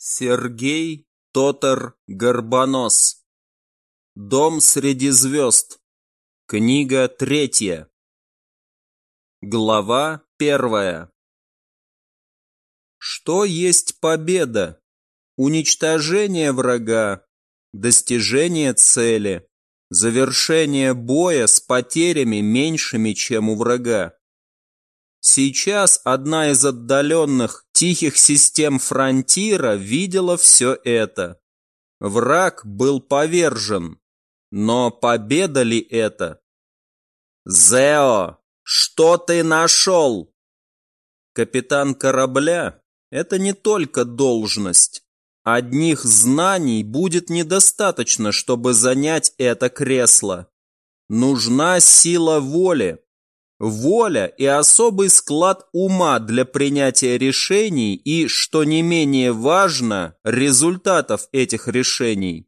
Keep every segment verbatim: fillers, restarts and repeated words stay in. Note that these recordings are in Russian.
Сергей Тотар Горбонос. Дом среди звезд. Книга третья. Глава первая. Что есть победа? Уничтожение врага, достижение цели, завершение боя с потерями меньшими, чем у врага. Сейчас одна из отдаленных тихих систем фронтира видела все это. Враг был повержен, но победа ли это? «Зео, что ты нашел?» Капитан корабля – это не только должность. Одних знаний будет недостаточно, чтобы занять это кресло. Нужна сила воли. Воля и особый склад ума для принятия решений и, что не менее важно, результатов этих решений.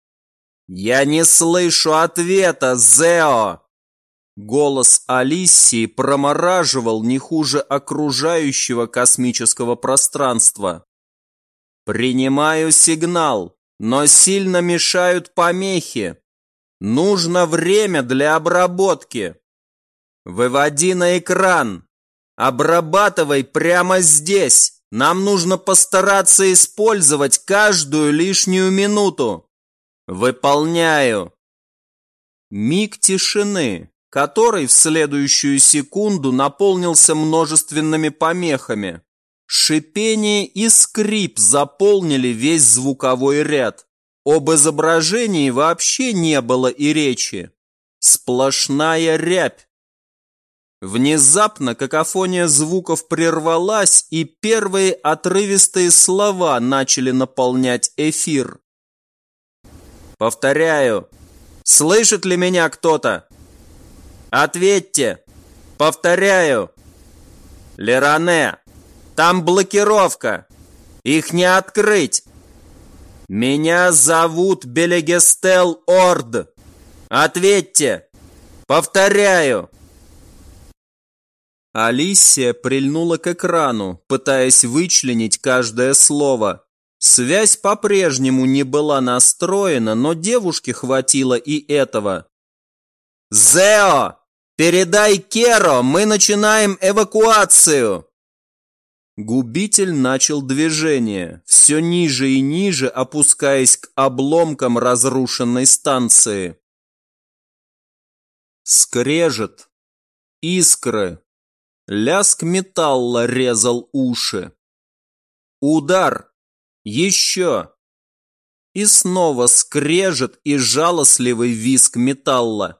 «Я не слышу ответа, Зео!» Голос Алиссии промораживал не хуже окружающего космического пространства. «Принимаю сигнал, но сильно мешают помехи. Нужно время для обработки. Выводи на экран. Обрабатывай прямо здесь. Нам нужно постараться использовать каждую лишнюю минуту. Выполняю». Миг тишины, который в следующую секунду наполнился множественными помехами. Шипение и скрип заполнили весь звуковой ряд. Об изображении вообще не было и речи. Сплошная рябь. Внезапно какофония звуков прервалась, и первые отрывистые слова начали наполнять эфир. Повторяю. Слышит ли меня кто-то? Ответьте. Повторяю. Леране, там блокировка. Их не открыть. Меня зовут Белегестел Орд. Ответьте. Повторяю. Алиссия прильнула к экрану, пытаясь вычленить каждое слово. Связь по-прежнему не была настроена, но девушке хватило и этого. «Зео, передай Керо, мы начинаем эвакуацию!» Губитель начал движение, все ниже и ниже опускаясь к обломкам разрушенной станции. Скрежет, искры, лязг металла резал уши. Удар, еще. И снова скрежет и жалостливый визг металла.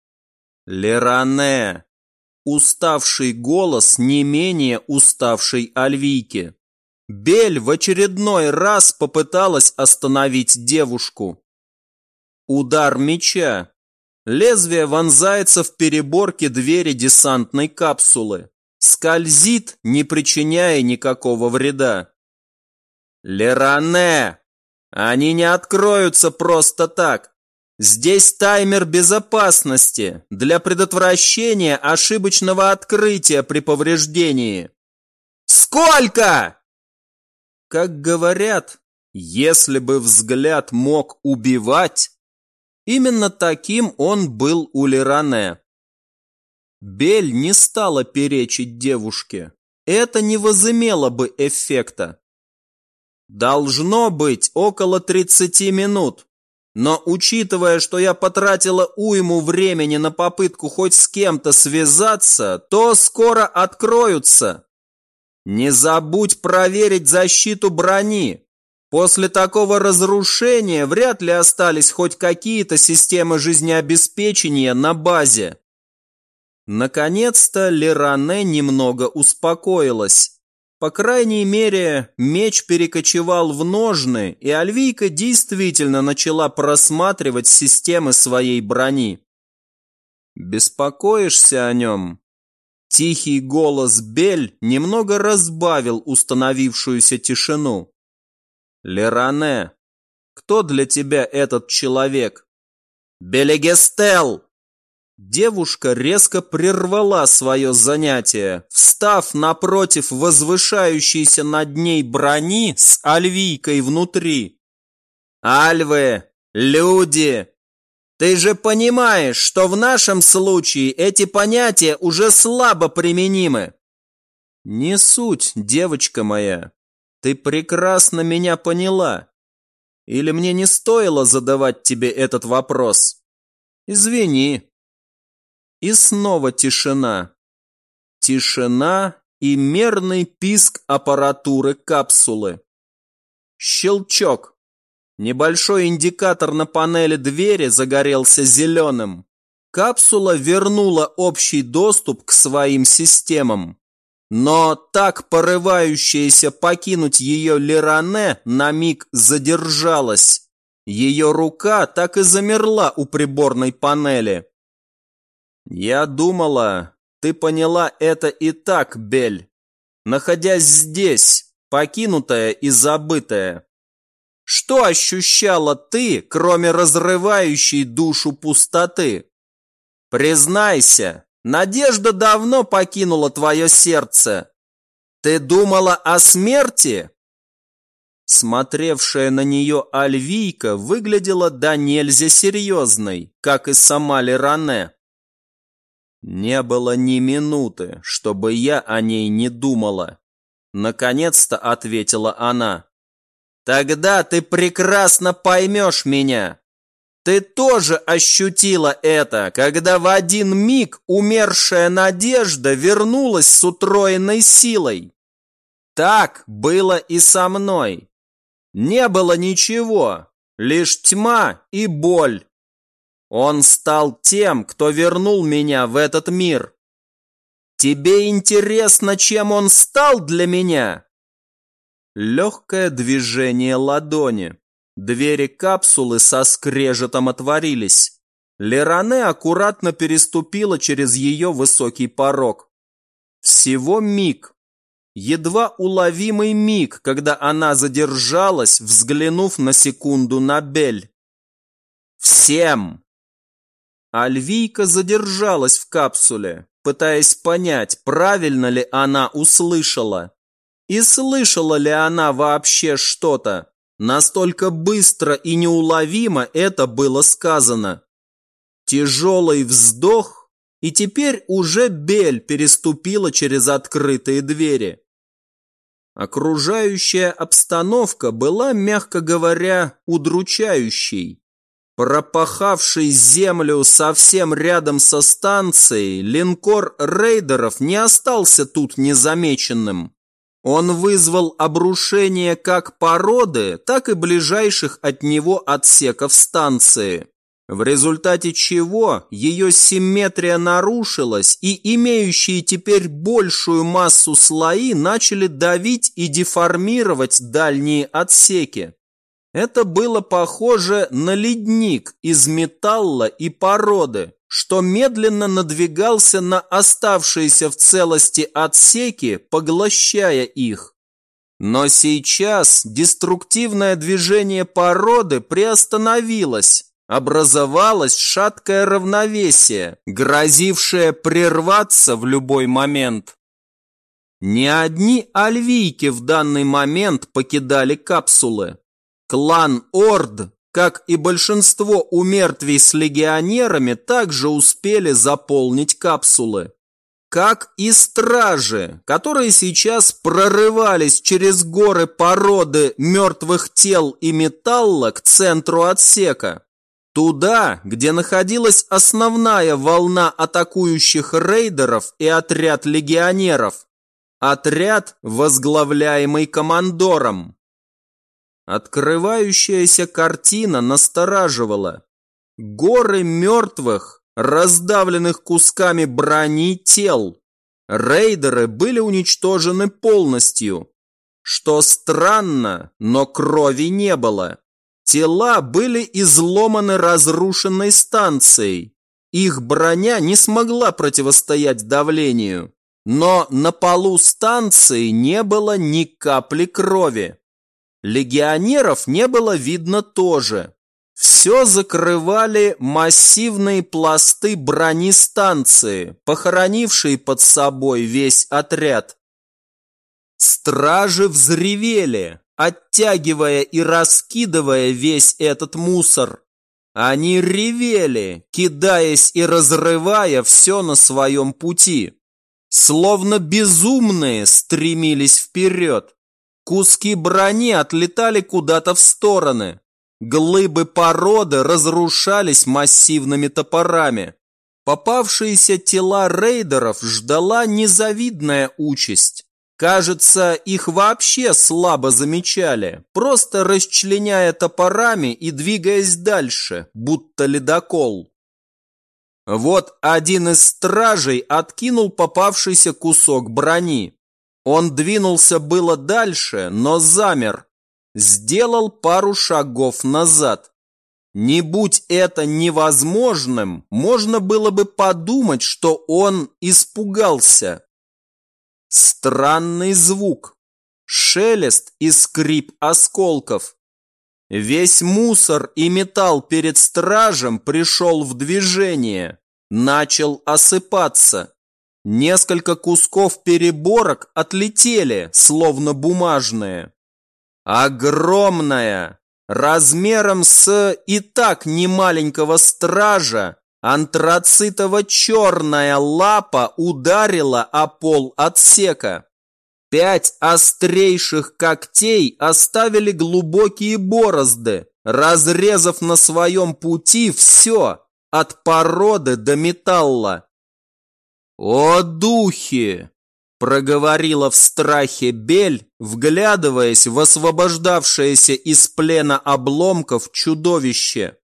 Леране. Уставший голос не менее уставшей Альвики. Бель в очередной раз попыталась остановить девушку. Удар меча. Лезвие вонзается в переборки двери десантной капсулы. Скользит, не причиняя никакого вреда. Леране! Они не откроются просто так. Здесь таймер безопасности для предотвращения ошибочного открытия при повреждении. Сколько? Как говорят, если бы взгляд мог убивать, именно таким он был у Леране. Бель не стала перечить девушке. Это не возымело бы эффекта. Должно быть около тридцати минут. Но учитывая, что я потратила уйму времени на попытку хоть с кем-то связаться, то скоро откроются. Не забудь проверить защиту брони. После такого разрушения вряд ли остались хоть какие-то системы жизнеобеспечения на базе. Наконец-то Леране немного успокоилась. По крайней мере, меч перекочевал в ножны, и Альвийка действительно начала просматривать системы своей брони. «Беспокоишься о нем?» Тихий голос Бель немного разбавил установившуюся тишину. «Леране, кто для тебя этот человек?» «Белегестел!» Девушка резко прервала свое занятие, встав напротив возвышающейся над ней брони с Альвийкой внутри. «Альвы, люди, ты же понимаешь, что в нашем случае эти понятия уже слабо применимы». «Не суть, девочка моя, ты прекрасно меня поняла. Или мне не стоило задавать тебе этот вопрос? Извини». И снова тишина. Тишина и мерный писк аппаратуры капсулы. Щелчок. Небольшой индикатор на панели двери загорелся зеленым. Капсула вернула общий доступ к своим системам. Но так порывающаяся покинуть ее Леране на миг задержалась. Ее рука так и замерла у приборной панели. «Я думала, ты поняла это и так, Бель, находясь здесь, покинутая и забытая. Что ощущала ты, кроме разрывающей душу пустоты? Признайся, надежда давно покинула твое сердце. Ты думала о смерти?» Смотревшая на нее Альвийка выглядела до нельзя серьезной, как и сама Леране. «Не было ни минуты, чтобы я о ней не думала», — наконец-то ответила она. «Тогда ты прекрасно поймешь меня. Ты тоже ощутила это, когда в один миг умершая надежда вернулась с утроенной силой. Так было и со мной. Не было ничего, лишь тьма и боль. Он стал тем, кто вернул меня в этот мир. Тебе интересно, чем он стал для меня?» Легкое движение ладони. Двери капсулы со скрежетом отворились. Леране аккуратно переступила через ее высокий порог. Всего миг. Едва уловимый миг, когда она задержалась, взглянув на секунду на Бель. «Всем!» Альвийка задержалась в капсуле, пытаясь понять, правильно ли она услышала. И слышала ли она вообще что-то. Настолько быстро и неуловимо это было сказано. Тяжелый вздох, и теперь уже Бель переступила через открытые двери. Окружающая обстановка была, мягко говоря, удручающей. Пропахавший землю совсем рядом со станцией, линкор рейдеров не остался тут незамеченным. Он вызвал обрушение как породы, так и ближайших от него отсеков станции, в результате чего ее симметрия нарушилась, и имеющие теперь большую массу слои начали давить и деформировать дальние отсеки. Это было похоже на ледник из металла и породы, что медленно надвигался на оставшиеся в целости отсеки, поглощая их. Но сейчас деструктивное движение породы приостановилось, образовалось шаткое равновесие, грозившее прерваться в любой момент. Не одни альвийки в данный момент покидали капсулы. Клан Орд, как и большинство умертвий с легионерами, также успели заполнить капсулы. Как и стражи, которые сейчас прорывались через горы породы мертвых тел и металла к центру отсека. Туда, где находилась основная волна атакующих рейдеров и отряд легионеров. Отряд, возглавляемый командором. Открывающаяся картина настораживала. Горы мертвых, раздавленных кусками брони тел. Рейдеры были уничтожены полностью. Что странно, но крови не было. Тела были изломаны разрушенной станцией. Их броня не смогла противостоять давлению. Но на полу станции не было ни капли крови. Легионеров не было видно тоже. Все закрывали массивные пласты бронестанции, похоронившие под собой весь отряд. Стражи взревели, оттягивая и раскидывая весь этот мусор. Они ревели, кидаясь и разрывая все на своем пути. Словно безумные стремились вперед. Куски брони отлетали куда-то в стороны. Глыбы породы разрушались массивными топорами. Попавшиеся тела рейдеров ждала незавидная участь. Кажется, их вообще слабо замечали, просто расчленяя топорами и двигаясь дальше, будто ледокол. Вот один из стражей откинул попавшийся кусок брони. Он двинулся было дальше, но замер. Сделал пару шагов назад. Не будь это невозможным, можно было бы подумать, что он испугался. Странный звук, шелест и скрип осколков. Весь мусор и металл перед стражем пришел в движение, начал осыпаться. Несколько кусков переборок отлетели, словно бумажные. Огромная, размером с и так немаленького стража, антрацитово-черная лапа ударила о пол отсека. Пять острейших когтей оставили глубокие борозды, разрезав на своем пути все, от породы до металла. «О, духи!» – проговорила в страхе Бель, вглядываясь в освобождавшееся из плена обломков чудовище.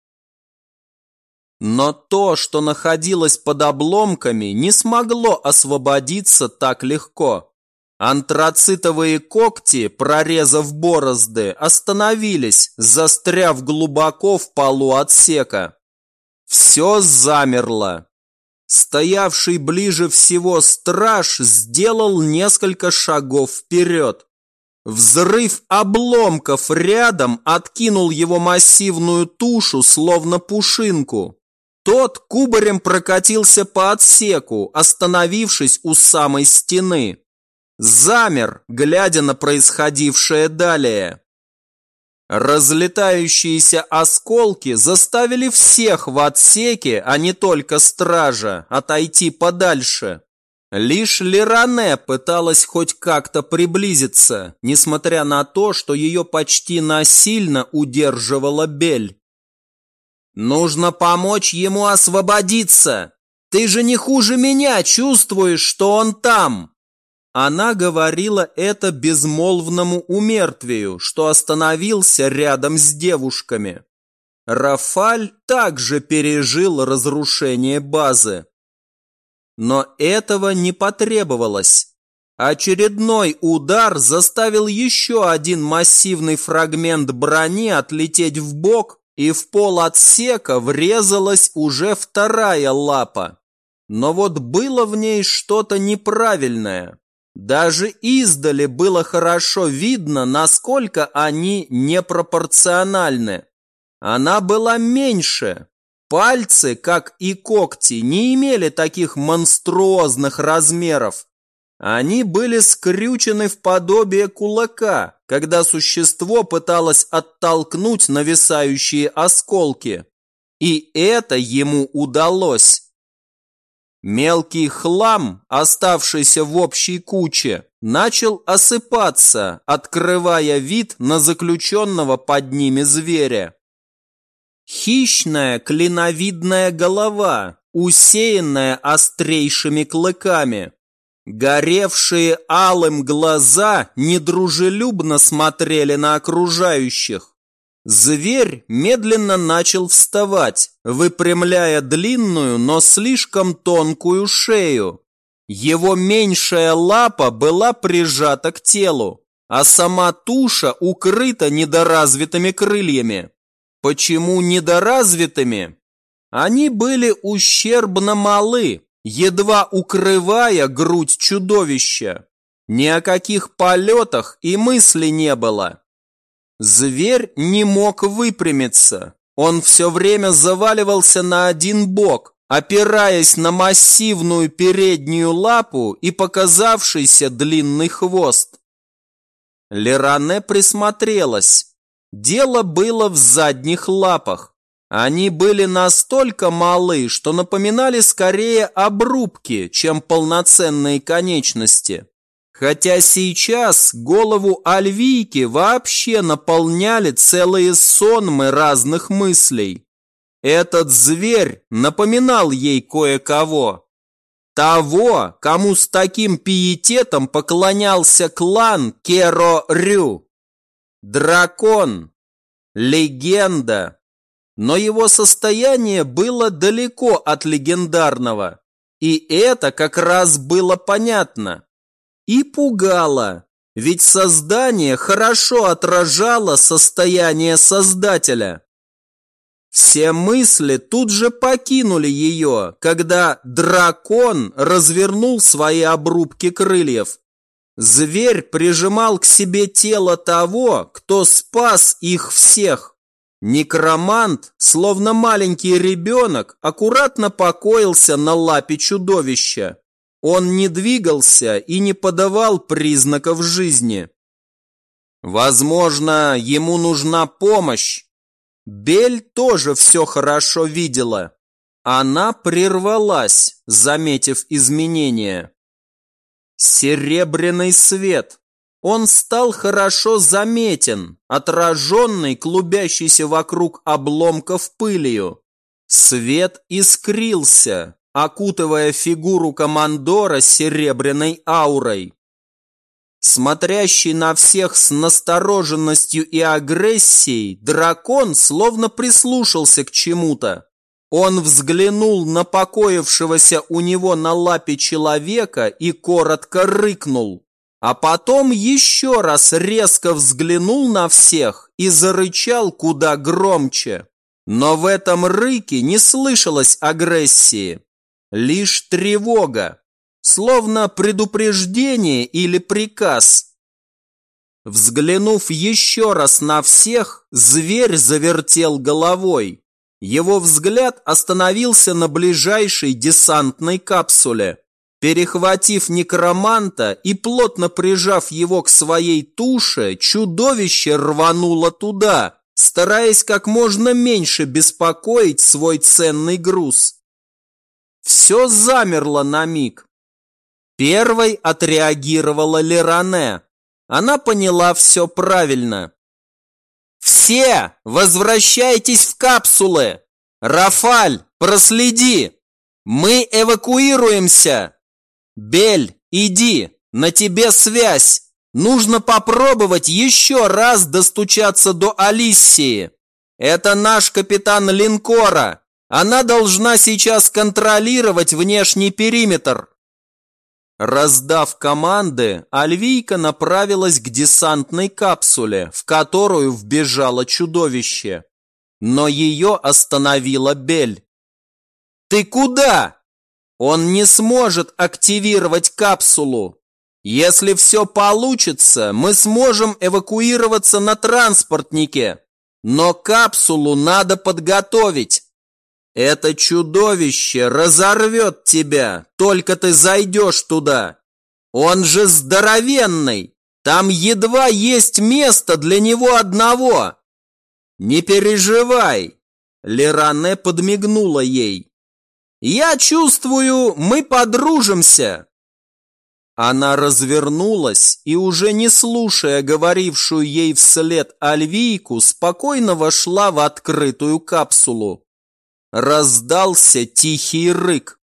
Но то, что находилось под обломками, не смогло освободиться так легко. Антрацитовые когти, прорезав борозды, остановились, застряв глубоко в полу отсека. Все замерло. Стоявший ближе всего страж сделал несколько шагов вперед. Взрыв обломков рядом откинул его массивную тушу, словно пушинку. Тот кубарем прокатился по отсеку, остановившись у самой стены. Замер, глядя на происходившее далее. Разлетающиеся осколки заставили всех в отсеке, а не только стража, отойти подальше. Лишь Леране пыталась хоть как-то приблизиться, несмотря на то, что ее почти насильно удерживала Бель. «Нужно помочь ему освободиться! Ты же не хуже меня чувствуешь, что он там!» Она говорила это безмолвному умертвию, что остановился рядом с девушками. Рафаль также пережил разрушение базы. Но этого не потребовалось. Очередной удар заставил еще один массивный фрагмент брони отлететь вбок, и в пол отсека врезалась уже вторая лапа. Но вот было в ней что-то неправильное. Даже издали было хорошо видно, насколько они непропорциональны. Она была меньше. Пальцы, как и когти, не имели таких монструозных размеров. Они были скрючены в подобие кулака, когда существо пыталось оттолкнуть нависающие осколки. И это ему удалось. Мелкий хлам, оставшийся в общей куче, начал осыпаться, открывая вид на заключенного под ними зверя. Хищная клиновидная голова, усеянная острейшими клыками. Горевшие алым глаза недружелюбно смотрели на окружающих. Зверь медленно начал вставать, выпрямляя длинную, но слишком тонкую шею. Его меньшая лапа была прижата к телу, а сама туша укрыта недоразвитыми крыльями. Почему недоразвитыми? Они были ущербно малы, едва укрывая грудь чудовища. Ни о каких полетах и мысли не было. Зверь не мог выпрямиться, Он все время заваливался на один бок, опираясь на массивную переднюю лапу и показавшийся длинный хвост. Леране присмотрелась. Дело было в задних лапах. Они были настолько малы, что напоминали скорее обрубки, чем полноценные конечности. Хотя сейчас голову Альвийки вообще наполняли целые сонмы разных мыслей. Этот зверь напоминал ей кое-кого. Того, кому с таким пиететом поклонялся клан Керо-Рю. Дракон. Легенда. Но его состояние было далеко от легендарного. И это как раз было понятно. И пугало, ведь создание хорошо отражало состояние создателя. Все мысли тут же покинули ее, когда дракон развернул свои обрубки крыльев. Зверь прижимал к себе тело того, кто спас их всех. Некромант, словно маленький ребенок, аккуратно покоился на лапе чудовища. Он не двигался и не подавал признаков жизни. Возможно, ему нужна помощь. Бель тоже все хорошо видела. Она прервалась, заметив изменения. Серебряный свет. Он стал хорошо заметен, отраженный клубящийся вокруг обломков пылью. Свет искрился, окутывая фигуру командора серебряной аурой. Смотрящий на всех с настороженностью и агрессией, дракон словно прислушался к чему-то. Он взглянул на покоившегося у него на лапе человека и коротко рыкнул. А потом еще раз резко взглянул на всех и зарычал куда громче. Но в этом рыке не слышалось агрессии. Лишь тревога, словно предупреждение или приказ. Взглянув еще раз на всех, зверь завертел головой. Его взгляд остановился на ближайшей десантной капсуле. Перехватив некроманта и плотно прижав его к своей туше, чудовище рвануло туда, стараясь как можно меньше беспокоить свой ценный груз. Все замерло на миг. Первой отреагировала Леране. Она поняла все правильно. «Все возвращайтесь в капсулы! Рафаль, проследи! Мы эвакуируемся! Бель, иди, на тебе связь! Нужно попробовать еще раз достучаться до Алиссии! Это наш капитан линкора! Она должна сейчас контролировать внешний периметр!» Раздав команды, Альвийка направилась к десантной капсуле, в которую вбежало чудовище. Но ее остановила Бель. «Ты куда? Он не сможет активировать капсулу. Если все получится, мы сможем эвакуироваться на транспортнике. Но капсулу надо подготовить. Это чудовище разорвет тебя, только ты зайдешь туда. Он же здоровенный, там едва есть место для него одного. Не переживай, Леране подмигнула ей. Я чувствую, мы подружимся. Она развернулась и, уже не слушая говорившую ей вслед Альвийку, спокойно вошла в открытую капсулу. Раздался тихий рык.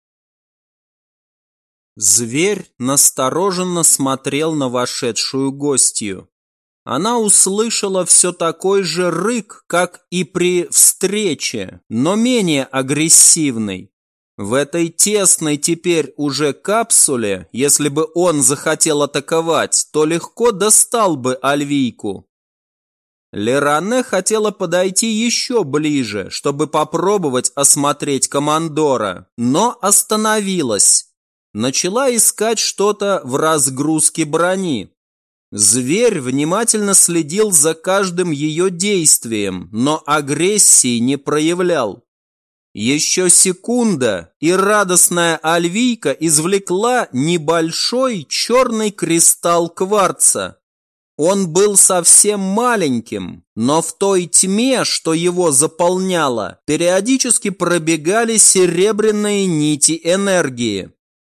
Зверь настороженно смотрел на вошедшую гостью. Она услышала все такой же рык, как и при встрече, но менее агрессивный. В этой тесной теперь уже капсуле, если бы он захотел атаковать, то легко достал бы Альвийку. Леране хотела подойти еще ближе, чтобы попробовать осмотреть командора, но остановилась. Начала искать что-то в разгрузке брони. Зверь внимательно следил за каждым ее действием, но агрессии не проявлял. Еще секунда, и радостная Альвийка извлекла небольшой черный кристалл кварца. Он был совсем маленьким, но в той тьме, что его заполняло, периодически пробегали серебряные нити энергии.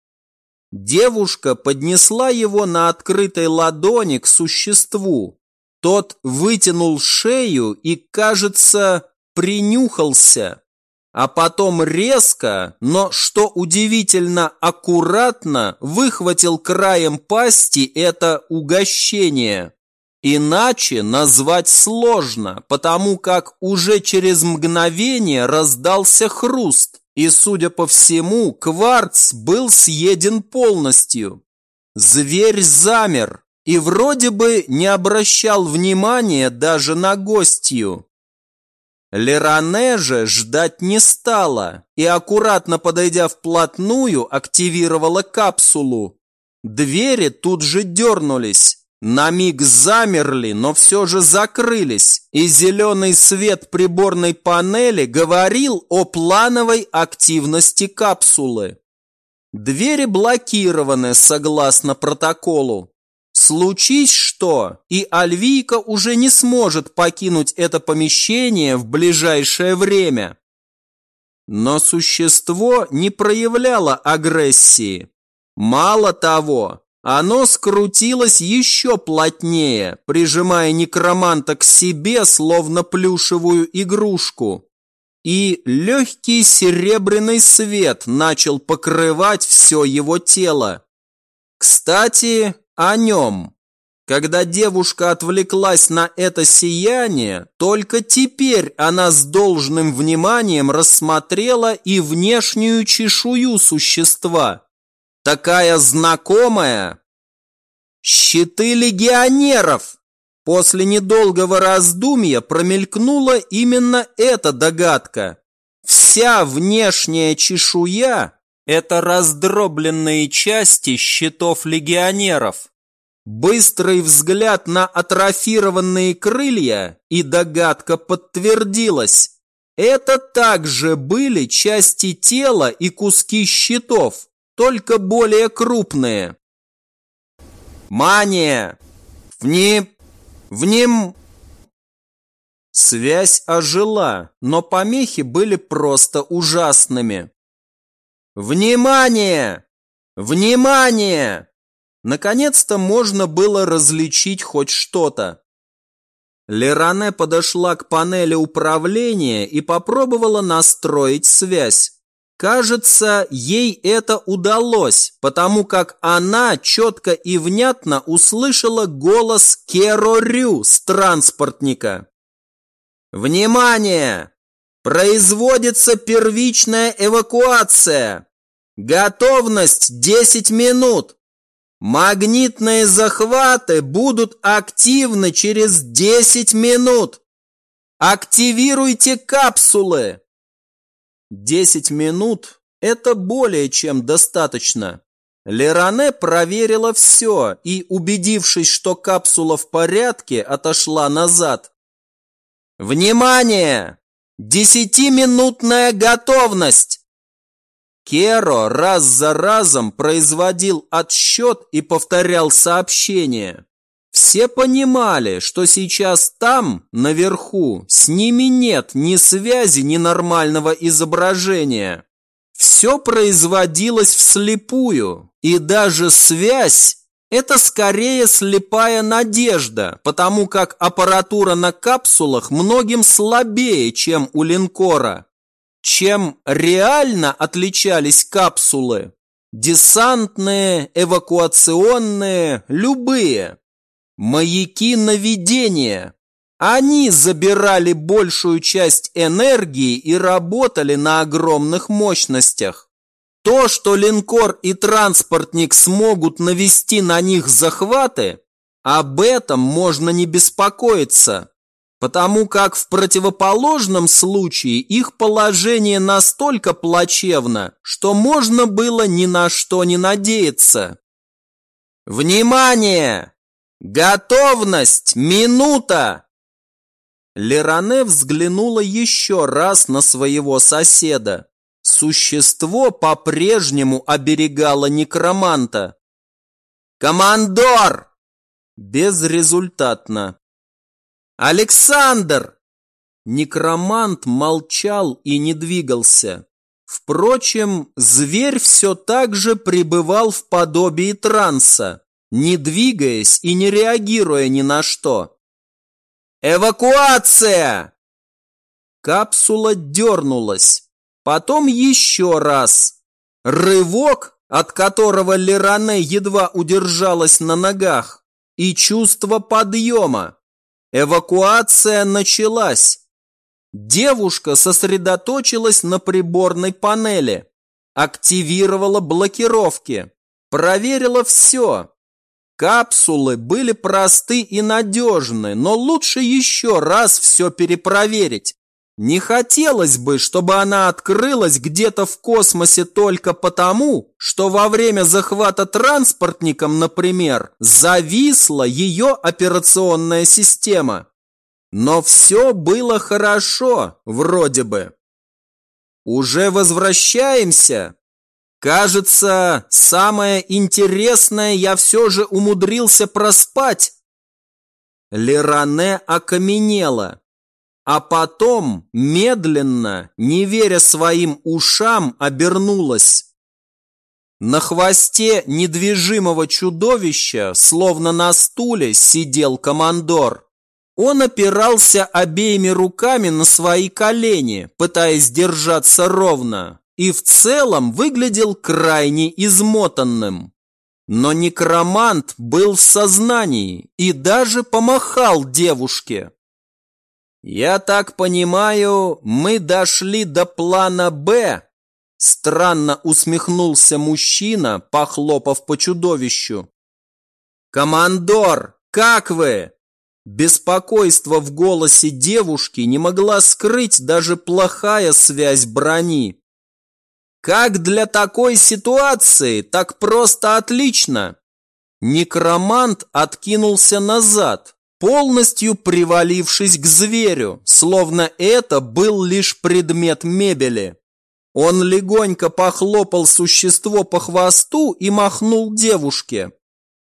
Девушка поднесла его на открытой ладони к существу. Тот вытянул шею и, кажется, принюхался. А потом резко, но, что удивительно, аккуратно выхватил краем пасти это угощение. Иначе назвать сложно, потому как уже через мгновение раздался хруст, и, судя по всему, кварц был съеден полностью. Зверь замер и вроде бы не обращал внимания даже на гостью. Леране же ждать не стала и, аккуратно подойдя вплотную, активировала капсулу. Двери тут же дернулись, на миг замерли, но все же закрылись, и зеленый свет приборной панели говорил о плановой активности капсулы. Двери блокированы согласно протоколу. Случись что, и Альвийка уже не сможет покинуть это помещение в ближайшее время. Но существо не проявляло агрессии. Мало того, оно скрутилось еще плотнее, прижимая некроманта к себе, словно плюшевую игрушку. И легкий серебряный свет начал покрывать все его тело. Кстати, о нем. Когда девушка отвлеклась на это сияние, только теперь она с должным вниманием рассмотрела и внешнюю чешую существа. Такая знакомая. Щиты легионеров. После недолгого раздумья промелькнула именно эта догадка. Вся внешняя чешуя – это раздробленные части щитов легионеров. Быстрый взгляд на атрофированные крылья, и догадка подтвердилась. Это также были части тела и куски щитов, только более крупные. Мания! Вним... Вним... Связь ожила, но помехи были просто ужасными. Внимание! Внимание! Наконец-то можно было различить хоть что-то. Леране подошла к панели управления и попробовала настроить связь. Кажется, ей это удалось, потому как она четко и внятно услышала голос Керо Рю с транспортника. Внимание! Производится первичная эвакуация. Готовность десять минут. Магнитные захваты будут активны через десять минут. Активируйте капсулы. десять минут – это более чем достаточно. Леране проверила все и, убедившись, что капсула в порядке, отошла назад. Внимание! Десятиминутная готовность! Керо раз за разом производил отсчет и повторял сообщение. Все понимали, что сейчас там, наверху, с ними нет ни связи, ни нормального изображения. Все производилось вслепую, и даже связь – это скорее слепая надежда, потому как аппаратура на капсулах многим слабее, чем у линкора. Чем реально отличались капсулы? Десантные, эвакуационные, любые. Маяки наведения. Они забирали большую часть энергии и работали на огромных мощностях. То, что линкор и транспортник смогут навести на них захваты, об этом можно не беспокоиться. Потому как в противоположном случае их положение настолько плачевно, что можно было ни на что не надеяться. Внимание! Готовность! Минута!» Леране взглянула еще раз на своего соседа. Существо по-прежнему оберегало некроманта. «Командор!» Безрезультатно. «Александр!» Некромант молчал и не двигался. Впрочем, зверь все так же пребывал в подобии транса, не двигаясь и не реагируя ни на что. «Эвакуация!» Капсула дернулась. Потом еще раз. Рывок, от которого Леране едва удержалась на ногах, и чувство подъема. Эвакуация началась. Девушка сосредоточилась на приборной панели, активировала блокировки, проверила все. Капсулы были просты и надежны, но лучше еще раз все перепроверить. Не хотелось бы, чтобы она открылась где-то в космосе только потому, что во время захвата транспортником, например, зависла ее операционная система. Но все было хорошо, вроде бы. «Уже возвращаемся?» Кажется, самое интересное я все же умудрился проспать. Леране окаменела, а потом, медленно, не веря своим ушам, обернулась. На хвосте недвижимого чудовища, словно на стуле, сидел командор. Он опирался обеими руками на свои колени, пытаясь держаться ровно, и в целом выглядел крайне измотанным. Но некромант был в сознании и даже помахал девушке. «Я так понимаю, мы дошли до плана Б?» Странно усмехнулся мужчина, похлопав по чудовищу. «Командор, как вы?» Беспокойство в голосе девушки не могла скрыть даже плохая связь брони. «Как для такой ситуации, так просто отлично!» Некромант откинулся назад, полностью привалившись к зверю, словно это был лишь предмет мебели. Он легонько похлопал существо по хвосту и махнул девушке.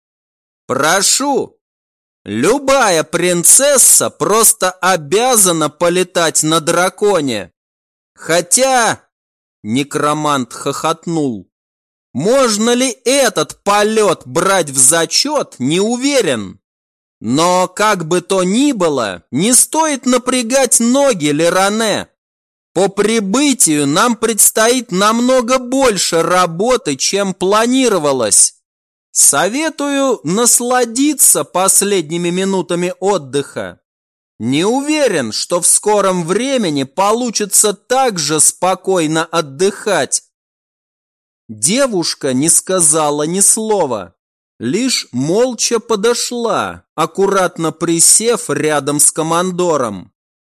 «Прошу! Любая принцесса просто обязана полетать на драконе! Хотя...» Некромант хохотнул. «Можно ли этот полет брать в зачет, не уверен. Но, как бы то ни было, не стоит напрягать ноги, Леране. По прибытию нам предстоит намного больше работы, чем планировалось. Советую насладиться последними минутами отдыха. Не уверен, что в скором времени получится так же спокойно отдыхать». Девушка не сказала ни слова, лишь молча подошла, аккуратно присев рядом с командором.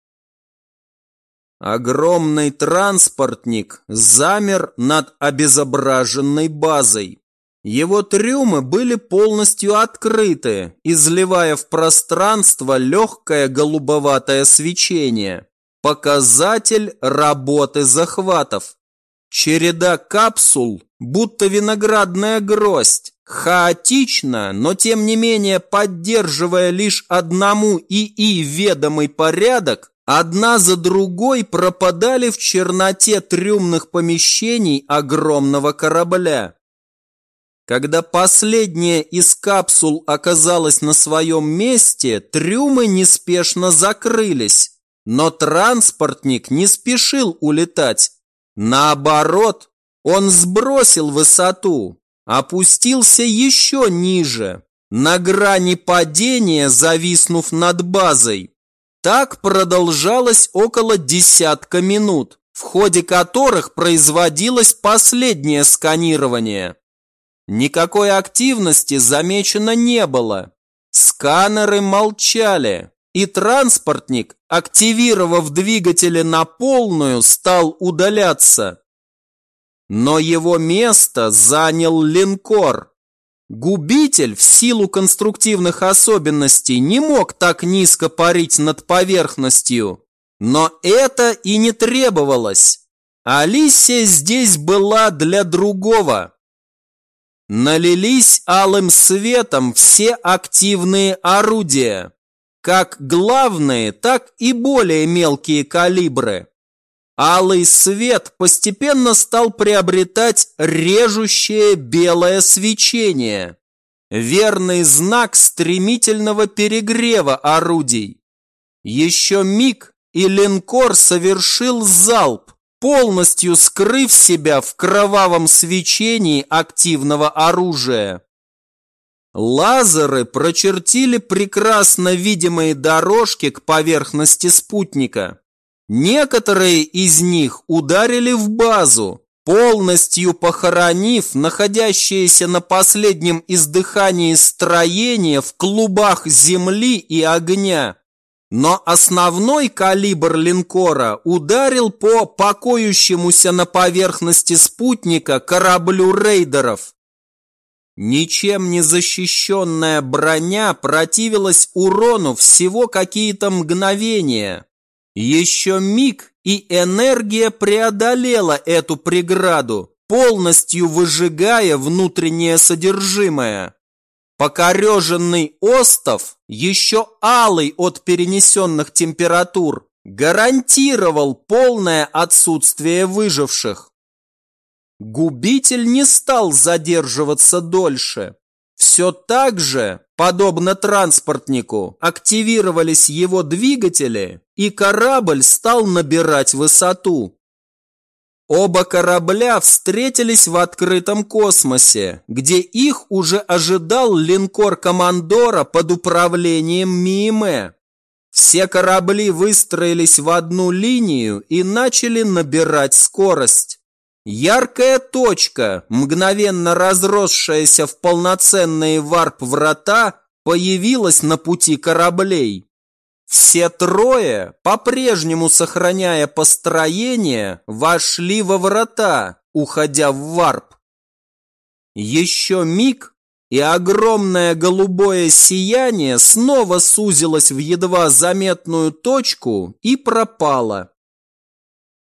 Огромный транспортник замер над обезображенной базой. Его трюмы были полностью открыты, изливая в пространство легкое голубоватое свечение. Показатель работы захватов. Череда капсул, будто виноградная гроздь, хаотично, но тем не менее поддерживая лишь одному ИИ ведомый порядок, одна за другой пропадали в черноте трюмных помещений огромного корабля. Когда последняя из капсул оказалась на своем месте, трюмы неспешно закрылись, но транспортник не спешил улетать. Наоборот, он сбросил высоту, опустился еще ниже, на грани падения зависнув над базой. Так продолжалось около десятка минут, в ходе которых производилось последнее сканирование. Никакой активности замечено не было. Сканеры молчали, и транспортник, активировав двигатели на полную, стал удаляться. Но его место занял линкор. Губитель в силу конструктивных особенностей не мог так низко парить над поверхностью, но это и не требовалось. Алисия здесь была для другого. Налились алым светом все активные орудия, как главные, так и более мелкие калибры. Алый свет постепенно стал приобретать режущее белое свечение, верный знак стремительного перегрева орудий. Еще миг, и линкор совершил залп, полностью скрыв себя в кровавом свечении активного оружия. Лазеры прочертили прекрасно видимые дорожки к поверхности спутника. Некоторые из них ударили в базу, полностью похоронив находящееся на последнем издыхании строение в клубах земли и огня. Но основной калибр линкора ударил по покоящемуся на поверхности спутника кораблю рейдеров. Ничем не защищенная броня противилась урону всего какие-то мгновения. Еще миг, и энергия преодолела эту преграду, полностью выжигая внутреннее содержимое. Покореженный остов, еще алый от перенесенных температур, гарантировал полное отсутствие выживших. Губитель не стал задерживаться дольше. Все так же, подобно транспортнику, активировались его двигатели, и корабль стал набирать высоту. Оба корабля встретились в открытом космосе, где их уже ожидал линкор Командора под управлением Мииме. Все корабли выстроились в одну линию и начали набирать скорость. Яркая точка, мгновенно разросшаяся в полноценные варп-врата, появилась на пути кораблей. Все трое, по-прежнему сохраняя построение, вошли во врата, уходя в варп. Еще миг, и огромное голубое сияние снова сузилось в едва заметную точку и пропало.